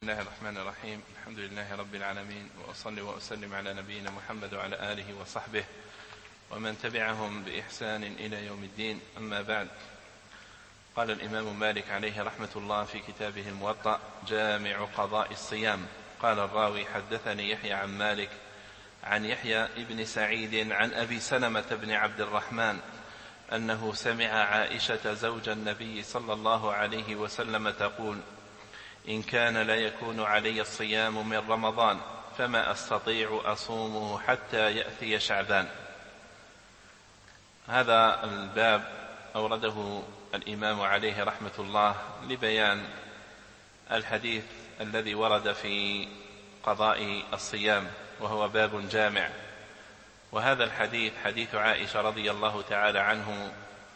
بسم الله الرحمن الرحيم. الحمد لله رب العالمين، وأصلي وأسلم على نبينا محمد وعلى آله وصحبه ومن تبعهم بإحسان إلى يوم الدين. أما بعد، قال الإمام مالك عليه رحمة الله في كتابه الموطأ: جامع قضاء الصيام. قال الراوي: حدثني يحيى عن مالك عن يحيى ابن سعيد عن أبي سلمة بن عبد الرحمن أنه سمع عائشة زوج النبي صلى الله عليه وسلم تقول: إن كان لا يكون علي الصيام من رمضان فما أستطيع أصومه حتى يأتي شعبان. هذا الباب أورده الإمام عليه رحمة الله لبيان الحديث الذي ورد في قضاء الصيام، وهو باب جامع. وهذا الحديث حديث عائشة رضي الله تعالى عنه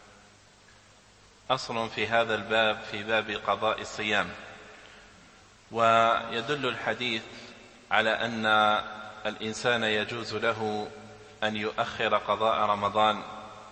أصل في هذا الباب، في باب قضاء الصيام. ويدل الحديث على أن الإنسان يجوز له أن يؤخر قضاء رمضان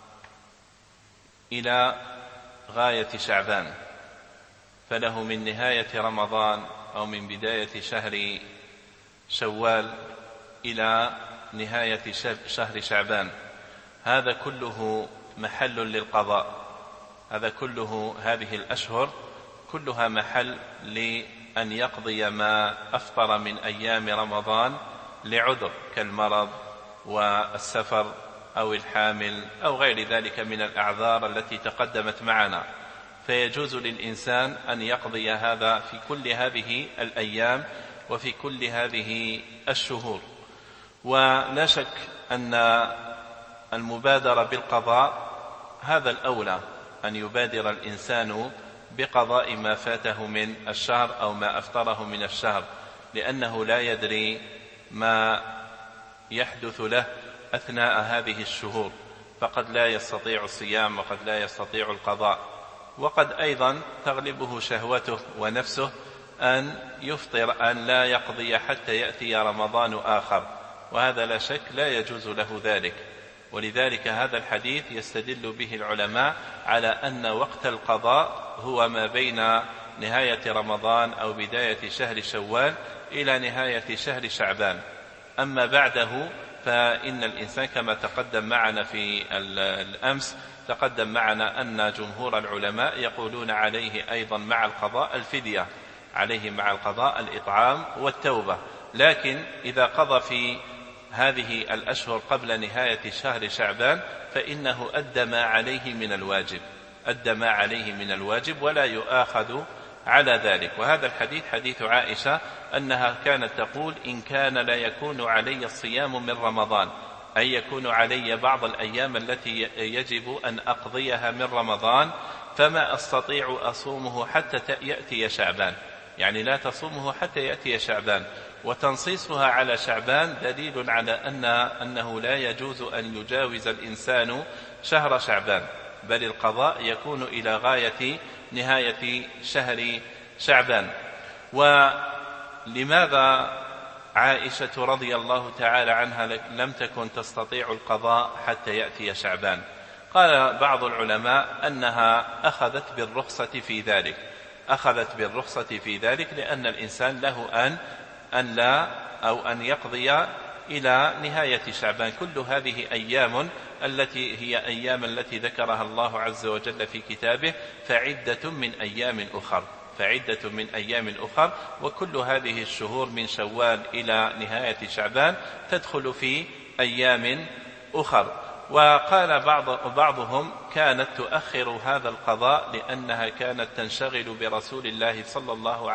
إلى غاية شعبان، فله من نهاية رمضان أو من بداية شهر شوال إلى نهاية شهر شعبان. هذا كله محل للقضاء، هذه الأشهر كلها محل لأن يقضي ما أفطر من أيام رمضان لعذر كالمرض والسفر أو الحامل أو غير ذلك من الأعذار التي تقدمت معنا، فيجوز للإنسان أن يقضي هذا في كل هذه الأيام وفي كل هذه الشهور. ولا شك أن المبادرة بالقضاء هذا الأولى، أن يبادر الإنسان بقضاء ما فاته من الشهر أو ما أفطره من الشهر، لأنه لا يدري ما يحدث له أثناء هذه الشهور، فقد لا يستطيع الصيام وقد لا يستطيع القضاء، وقد أيضا تغلبه شهوته ونفسه أن يفطر، أن لا يقضي حتى يأتي رمضان آخر، وهذا لا شك لا يجوز له ذلك. ولذلك هذا الحديث يستدل به العلماء على أن وقت القضاء هو ما بين نهاية رمضان أو بداية شهر شوال إلى نهاية شهر شعبان. أما بعده فإن الإنسان كما تقدم معنا في الأمس، تقدم معنا أن جمهور العلماء يقولون عليه أيضا مع القضاء الفدية، عليه مع القضاء الإطعام والتوبة. لكن إذا قضى في هذه الأشهر قبل نهاية شهر شعبان فإنه أدى ما عليه من الواجب ولا يؤاخذ على ذلك. وهذا الحديث حديث عائشة أنها كانت تقول: إن كان لا يكون علي الصيام من رمضان، أي يكون علي بعض الأيام التي يجب أن أقضيها من رمضان، فما أستطيع أصومه حتى يأتي شعبان، يعني لا تصومه حتى يأتي شعبان. وتنصيصها على شعبان دليل على أنه لا يجوز أن يجاوز الإنسان شهر شعبان، بل القضاء يكون إلى غاية نهاية شهر شعبان. ولماذا عائشة رضي الله تعالى عنها لم تكن تستطيع القضاء حتى يأتي شعبان؟ قال بعض العلماء أنها أخذت بالرخصة في ذلك لأن الإنسان له أن يقضي إلى نهاية شعبان. كل هذه أيام التي هي أيام التي ذكرها الله عز وجل في كتابه: فعدة من أيام أخر، وكل هذه الشهور من شوال إلى نهاية شعبان تدخل في أيام أخر. وقال بعضهم: كانت تؤخر هذا القضاء لأنها كانت تنشغل برسول الله صلى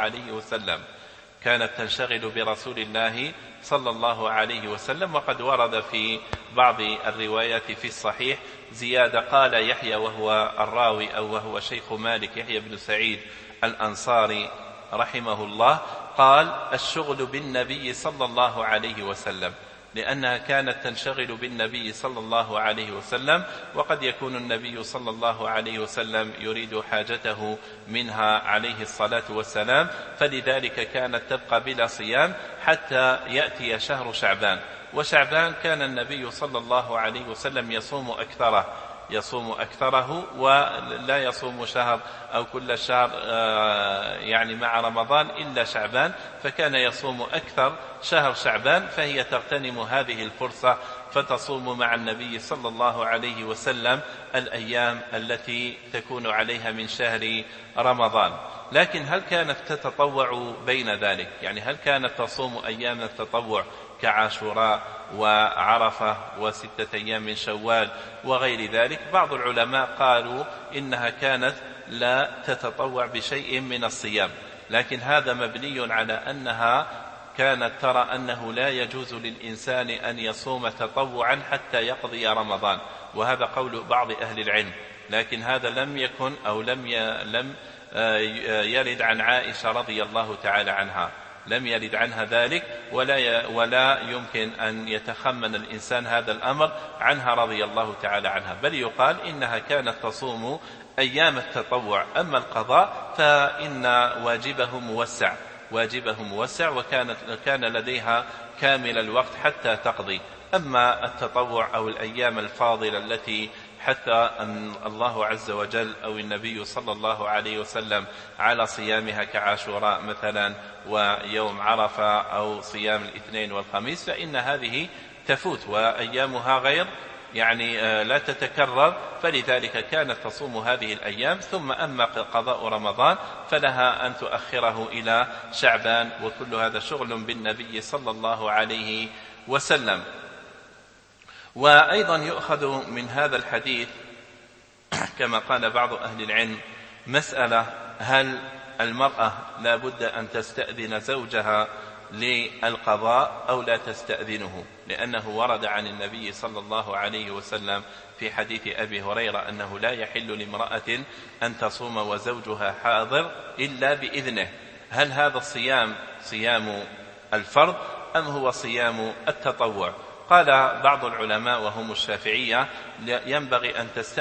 الله عليه وسلم. وقد ورد في بعض الروايات في الصحيح زيادة. قال يحيى وهو الراوي أو وهو شيخ مالك، يحيى بن سعيد الأنصاري رحمه الله، قال: الشغل بالنبي صلى الله عليه وسلم، لأنها كانت تنشغل بالنبي صلى الله عليه وسلم، وقد يكون النبي صلى الله عليه وسلم يريد حاجته منها عليه الصلاة والسلام، فلذلك كانت تبقى بلا صيام حتى يأتي شهر شعبان. وشعبان كان النبي صلى الله عليه وسلم يصوم أكثره، يصوم أكثره، ولا يصوم شهر أو كل شهر يعني مع رمضان إلا شعبان، فكان يصوم أكثر شهر شعبان، فهي تغتنم هذه الفرصة فتصوم مع النبي صلى الله عليه وسلم الأيام التي تكون عليها من شهر رمضان. لكن هل كانت تتطوع بين ذلك؟ يعني هل كانت تصوم أيام التطوع كعاشوراء وعرفة و6 أيام من شوال وغير ذلك؟ بعض العلماء قالوا إنها كانت لا تتطوع بشيء من الصيام، لكن هذا مبني على أنها كانت ترى أنه لا يجوز للإنسان أن يصوم تطوعا حتى يقضي رمضان، وهذا قول بعض أهل العلم. لكن هذا لم يكن أو لم يرد عن عائشة رضي الله تعالى عنها، لم يرد عنها ذلك، ولا يمكن أن يتخمن الإنسان هذا الأمر عنها رضي الله تعالى عنها، بل يقال إنها كانت تصوم أيام التطوع. أما القضاء فإن واجبه موسع وكان لديها كامل الوقت حتى تقضي. أما التطوع أو الأيام الفاضلة التي حتى أن الله عز وجل أو النبي صلى الله عليه وسلم على صيامها كعاشوراء مثلا ويوم عرفة أو صيام الاثنين والخميس، فإن هذه تفوت وأيامها غير يعني لا تتكرر، فلذلك كانت تصوم هذه الأيام. ثم أما قضاء رمضان فلها أن تؤخره إلى شعبان، وكل هذا شغل بالنبي صلى الله عليه وسلم. وأيضا يؤخذ من هذا الحديث كما قال بعض أهل العلم مسألة: هل المرأة لا بد أن تستأذن زوجها للقضاء أو لا تستأذنه؟ لأنه ورد عن النبي صلى الله عليه وسلم في حديث أبي هريرة أنه لا يحل لامرأة أن تصوم وزوجها حاضر إلا بإذنه. هل هذا الصيام صيام الفرض أم هو صيام التطوع؟ قال بعض العلماء وهم الشافعية: ينبغي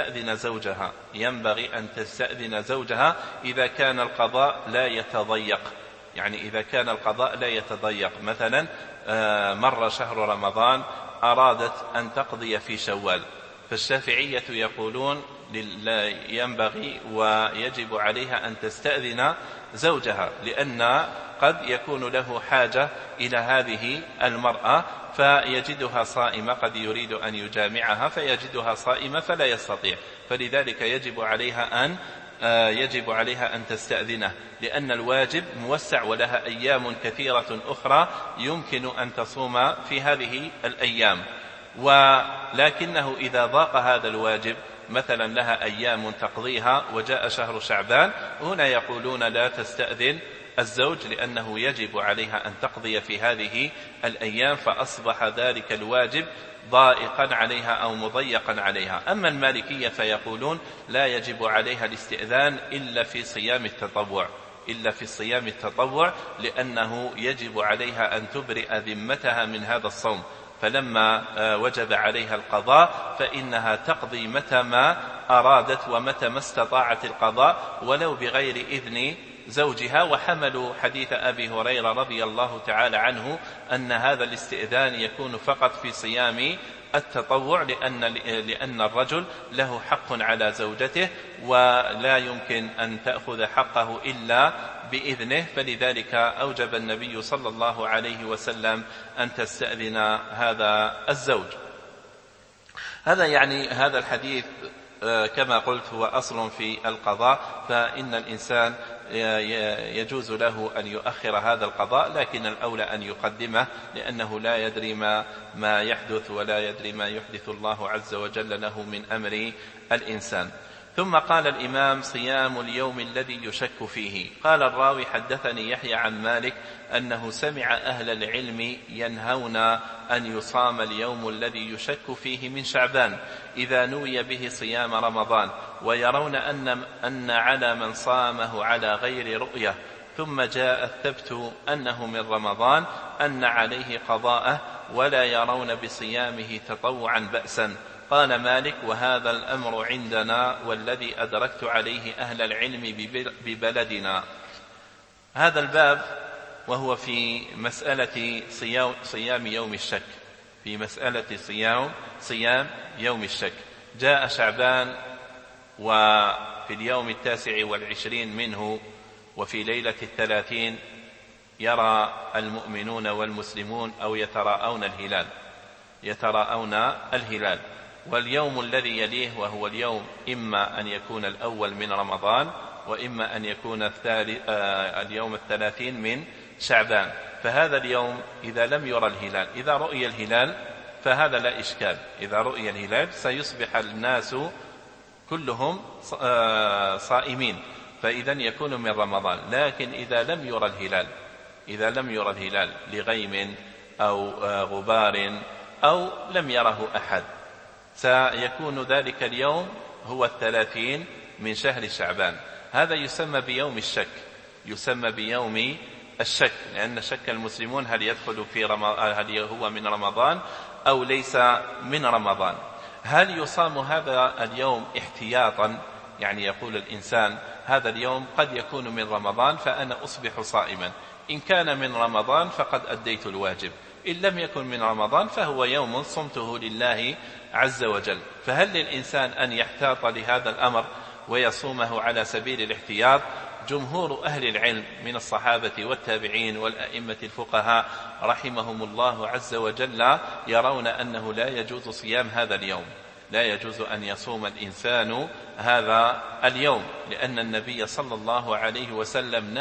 أن تستأذن زوجها إذا كان القضاء لا يتضيق، يعني إذا كان القضاء لا يتضيق، مثلا مر شهر رمضان أرادت أن تقضي في شوال، فالشافعية يقولون لا ينبغي ويجب عليها أن تستأذن زوجها، لأن قد يكون له حاجة إلى هذه المرأة فيجدها صائمة، قد يريد أن يجامعها فيجدها صائمة فلا يستطيع، فلذلك يجب عليها أن تستأذنه، لأن الواجب موسع ولها أيام كثيرة أخرى يمكن أن تصوم في هذه الأيام. ولكنه إذا ضاق هذا الواجب، مثلا لها أيام تقضيها وجاء شهر شعبان، هنا يقولون لا تستأذن الزوج لأنه يجب عليها أن تقضي في هذه الأيام، فأصبح ذلك الواجب ضائقا عليها أو مضيقا عليها. أما المالكية فيقولون لا يجب عليها الاستئذان إلا في صيام التطوع، لأنه يجب عليها أن تبرئ ذمتها من هذا الصوم، فلما وجب عليها القضاء فإنها تقضي متى ما أرادت ومتى ما استطاعت القضاء ولو بغير إذن زوجها. وحملوا حديث أبي هريرة رضي الله تعالى عنه أن هذا الاستئذان يكون فقط في صيام التطوع، لأن الرجل له حق على زوجته ولا يمكن أن تأخذ حقه إلا بإذنه، فلذلك أوجب النبي صلى الله عليه وسلم أن تستأذن هذا الزوج. هذا الحديث كما قلت هو أصل في القضاء، فإن الإنسان يجوز له أن يؤخر هذا القضاء، لكن الأولى أن يقدمه، لأنه لا يدري ما يحدث ولا يدري ما يحدث الله عز وجل له من أمر الإنسان. ثم قال الإمام: صيام اليوم الذي يشك فيه. قال الراوي: حدثني يحيى عن مالك أنه سمع أهل العلم ينهون أن يصام اليوم الذي يشك فيه من شعبان إذا نوي به صيام رمضان، ويرون أن على من صامه على غير رؤية ثم جاء الثبت أنه من رمضان أن عليه قضاءه، ولا يرون بصيامه تطوعا بأسا. قال مالك: وهذا الأمر عندنا والذي أدركت عليه أهل العلم ببلدنا. هذا الباب وهو في مسألة صيام يوم الشك، في مسألة صيام يوم الشك. جاء شعبان وفي اليوم 29 منه وفي ليلة 30 يرى المؤمنون والمسلمون أو يتراءون الهلال، واليوم الذي يليه وهو اليوم إما أن يكون الأول من رمضان وإما أن يكون اليوم 30 من شعبان. فهذا اليوم إذا لم يرى الهلال، إذا رؤي الهلال فهذا لا إشكال، إذا رؤي الهلال سيصبح الناس كلهم صائمين، فإذا يكون من رمضان. لكن إذا لم يرى الهلال لغيم أو غبار أو لم يره أحد، سيكون ذلك اليوم هو 30 من شهر شعبان. هذا يسمى بيوم الشك، لأن شك المسلمون هل يدخل في هل هو من رمضان أو ليس من رمضان. هل يصام هذا اليوم احتياطا؟ يعني يقول الإنسان هذا اليوم قد يكون من رمضان فأنا أصبح صائما، إن كان من رمضان فقد أديت الواجب، إن لم يكن من رمضان فهو يوم صمته لله عز وجل. فهل للإنسان أن يحتاط لهذا الأمر ويصومه على سبيل الاحتياط؟ جمهور أهل العلم من الصحابة والتابعين والأئمة الفقهاء رحمهم الله عز وجل يرون أنه لا يجوز صيام هذا اليوم، لا يجوز أن يصوم الإنسان هذا اليوم، لأن النبي صلى الله عليه وسلم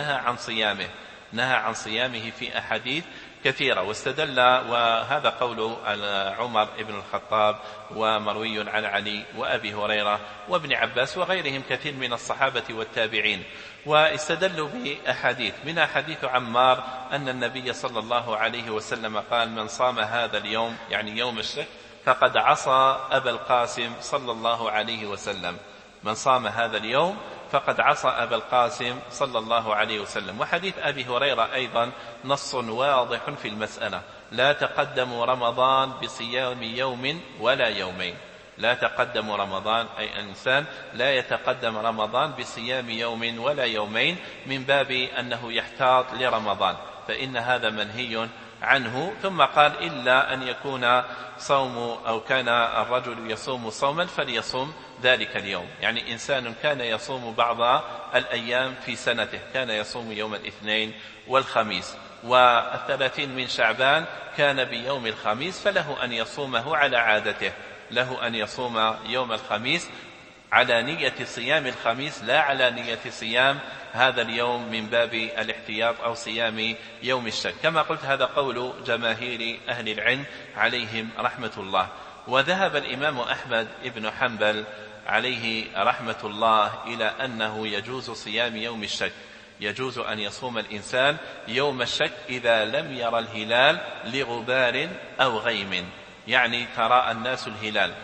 نهى عن صيامه في أحاديث كثيرة، واستدل، وهذا قول عمر بن الخطاب ومروي عن علي وأبي هريرة وابن عباس وغيرهم كثير من الصحابة والتابعين، واستدلوا بأحاديث، من حديث عمار أن النبي صلى الله عليه وسلم قال: من صام هذا اليوم، يعني يوم الشك، فقد عصى أبا القاسم صلى الله عليه وسلم. من صام هذا اليوم فقد عصى أبا القاسم صلى الله عليه وسلم. وحديث أبي هريرة أيضا نص واضح في المسألة: لا تقدموا رمضان بصيام يوم ولا يومين. لا تقدم رمضان، أي إنسان لا يتقدم رمضان بصيام يوم ولا يومين، من باب أنه يحتاط لرمضان، فإن هذا منهي عنه. ثم قال: إلا أن يكون صوم أو كان الرجل يصوم صوما فليصوم ذلك اليوم، يعني إنسان كان يصوم بعض الأيام في سنته، كان يصوم يوم الاثنين والخميس، و30 من شعبان كان بيوم الخميس، فله أن يصومه على عادته، له أن يصوم يوم الخميس على نية صيام الخميس، لا على نية صيام هذا اليوم من باب الاحتياط أو صيام يوم الشك. كما قلت هذا قول جماهير أهل العلم عليهم رحمة الله. وذهب الإمام أحمد بن حنبل عليه رحمة الله إلى أنه يجوز صيام يوم الشك، يجوز أن يصوم الإنسان يوم الشك إذا لم يرى الهلال لغبار أو غيم، يعني تراءى الناس الهلال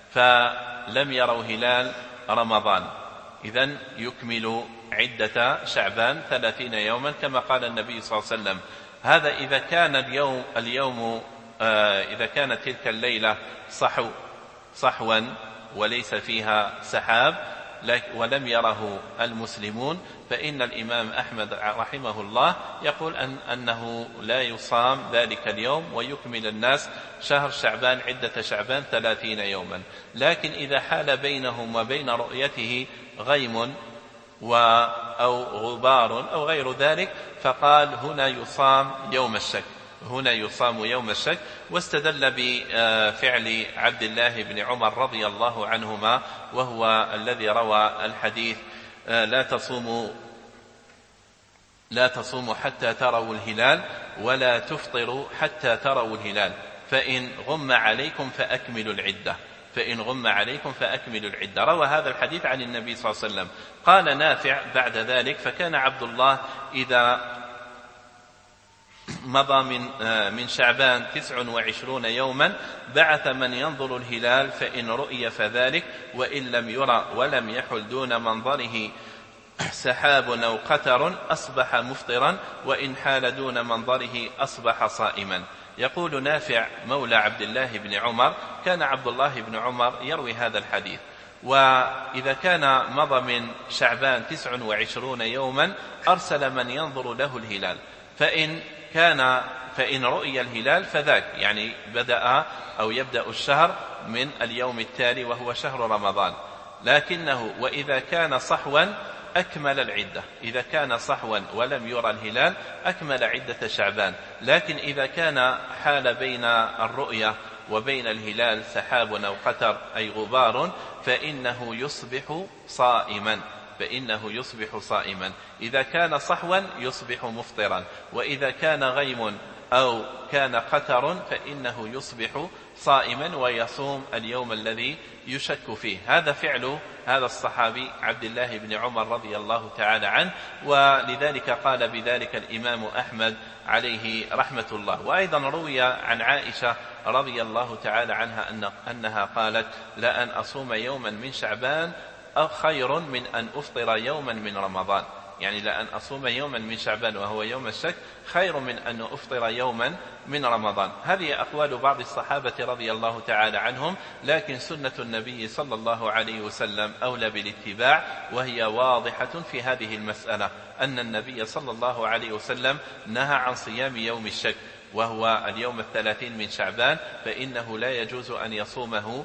فلم يروا هلال رمضان، إذن يكمل عدة شعبان 30 يوما كما قال النبي صلى الله عليه وسلم. هذا إذا كان اليوم إذا كانت تلك الليلة صحوا وليس فيها سحاب ولم يره المسلمون، فإن الإمام أحمد رحمه الله يقول أنه لا يصام ذلك اليوم، ويكمل الناس شهر شعبان عدة شعبان 30 يوما. لكن إذا حال بينهم وبين رؤيته غيم أو غبار أو غير ذلك، فقال هنا يصام يوم الشك، واستدل بفعل عبد الله بن عمر رضي الله عنهما، وهو الذي روى الحديث: لا تصوموا حتى تروا الهلال ولا تفطروا حتى تروا الهلال، فإن غم عليكم فأكملوا العدة. روى هذا الحديث عن النبي صلى الله عليه وسلم. قال نافع بعد ذلك: فكان عبد الله إذا مضى من شعبان 29 يوما بعث من ينظر الهلال، فإن رؤي فذلك، وإن لم يرى ولم يحل دون منظره سحاب أو قتر أصبح مفطرا، وإن حال دون منظره أصبح صائما. يقول نافع مولى عبد الله بن عمر: كان عبد الله بن عمر يروي هذا الحديث، وإذا كان مضى من شعبان 29 يوما أرسل من ينظر له الهلال، فإن رؤي الهلال فذاك، يعني بدأ أو يبدأ الشهر من اليوم التالي وهو شهر رمضان. لكنه وإذا كان صحوا أكمل العدة، إذا كان صحوا ولم يرى الهلال أكمل عدة شعبان. لكن إذا كان حال بين الرؤية وبين الهلال سحاب أو قتر أي غبار فإنه يصبح صائما، إذا كان صحوا يصبح مفطرا، وإذا كان غيم أو كان قتر فإنه يصبح صائما ويصوم اليوم الذي يشك فيه. هذا فعل هذا الصحابي عبد الله بن عمر رضي الله تعالى عنه، ولذلك قال بذلك الإمام أحمد عليه رحمة الله. وأيضا روي عن عائشة رضي الله تعالى عنها أنها قالت: لأن أصوم يوما من شعبان خير من أن أفطر يوما من رمضان، يعني لأن أصوم يوما من شعبان وهو يوم الشك خير من أن أفطر يوما من رمضان. هذه أقوال بعض الصحابة رضي الله تعالى عنهم، لكن سنة النبي صلى الله عليه وسلم أولى بالاتباع، وهي واضحة في هذه المسألة، أن النبي صلى الله عليه وسلم نهى عن صيام يوم الشك وهو اليوم 30 من شعبان، فإنه لا يجوز أن يصومه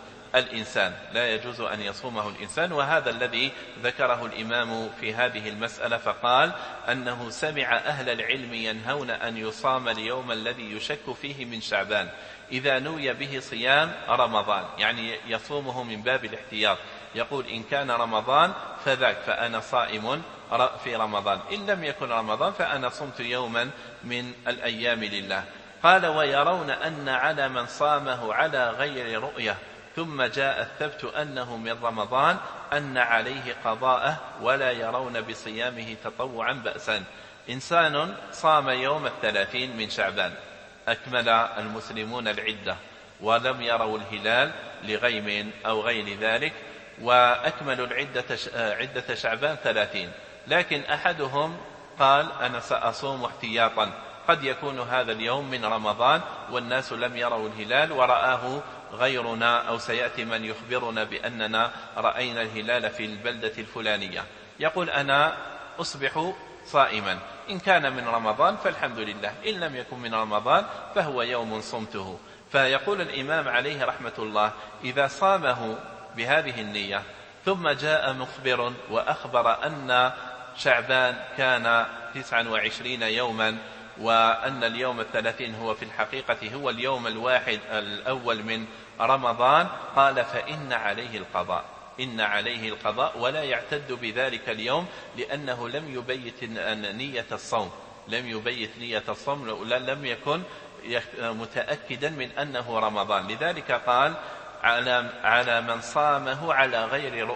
الإنسان، وهذا الذي ذكره الإمام في هذه المسألة، فقال أنه سمع أهل العلم ينهون أن يصام اليوم الذي يشك فيه من شعبان إذا نوي به صيام رمضان، يعني يصومه من باب الاحتياط، يقول: إن كان رمضان فذاك، فأنا صائم في رمضان، إن لم يكن رمضان فأنا صمت يوما من الأيام لله. قال: ويرون أن على من صامه على غير رؤية ثم جاء الثبت أنه من رمضان أن عليه قضاءه، ولا يرون بصيامه تطوعا بأسا. إنسان صام يوم 30 من شعبان، أكمل المسلمون العدة ولم يروا الهلال لغيم أو غير ذلك، وأكملوا عدة شعبان 30، لكن أحدهم قال: أنا سأصوم احتياطا، قد يكون هذا اليوم من رمضان والناس لم يروا الهلال ورآه غيرنا، أو سيأتي من يخبرنا بأننا رأينا الهلال في البلدة الفلانية، يقول: أنا أصبح صائما، إن كان من رمضان فالحمد لله، إن لم يكن من رمضان فهو يوم صمته. فيقول الإمام عليه رحمة الله: إذا صامه بهذه النية ثم جاء مخبر وأخبر أن شعبان كان 29 يوما، وأن اليوم 30 هو في الحقيقة هو اليوم الأول من رمضان، قال: فإن عليه القضاء ولا يعتد بذلك اليوم، لأنه لم يبيت نية الصوم، لم يكن متأكدا من أنه رمضان. لذلك قال: على من صامه على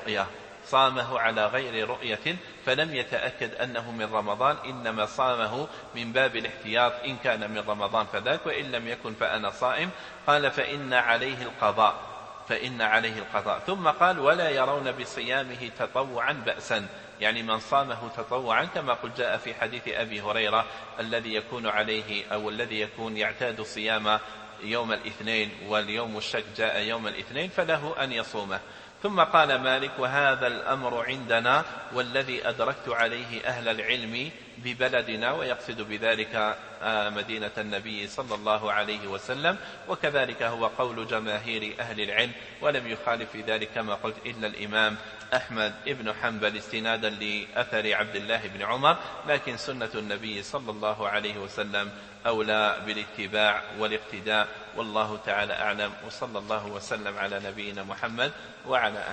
غير رؤية فلم يتأكد أنه من رمضان، إنما صامه من باب الاحتياط، إن كان من رمضان فذاك، وإن لم يكن فأنا صائم. قال: فإن عليه القضاء. ثم قال: ولا يرون بصيامه تطوعا بأسا، يعني من صامه تطوعا، كما قل جاء في حديث أبي هريرة الذي يكون عليه أو الذي يكون يعتاد صيام يوم الاثنين واليوم الشك جاء يوم الاثنين فله أن يصومه. ثم قال مالك: وهذا الأمر عندنا والذي أدركت عليه أهل العلم ببلدنا، ويقصد بذلك مدينة النبي صلى الله عليه وسلم، وكذلك هو قول جماهير أهل العلم، ولم يخالف في ذلك كما قلت إلا الإمام أحمد ابن حنبل استنادا لأثر عبد الله بن عمر، لكن سنة النبي صلى الله عليه وسلم أولى بالاتباع والاقتداء، والله تعالى أعلم، وصلى الله وسلم على نبينا محمد وعلى آله.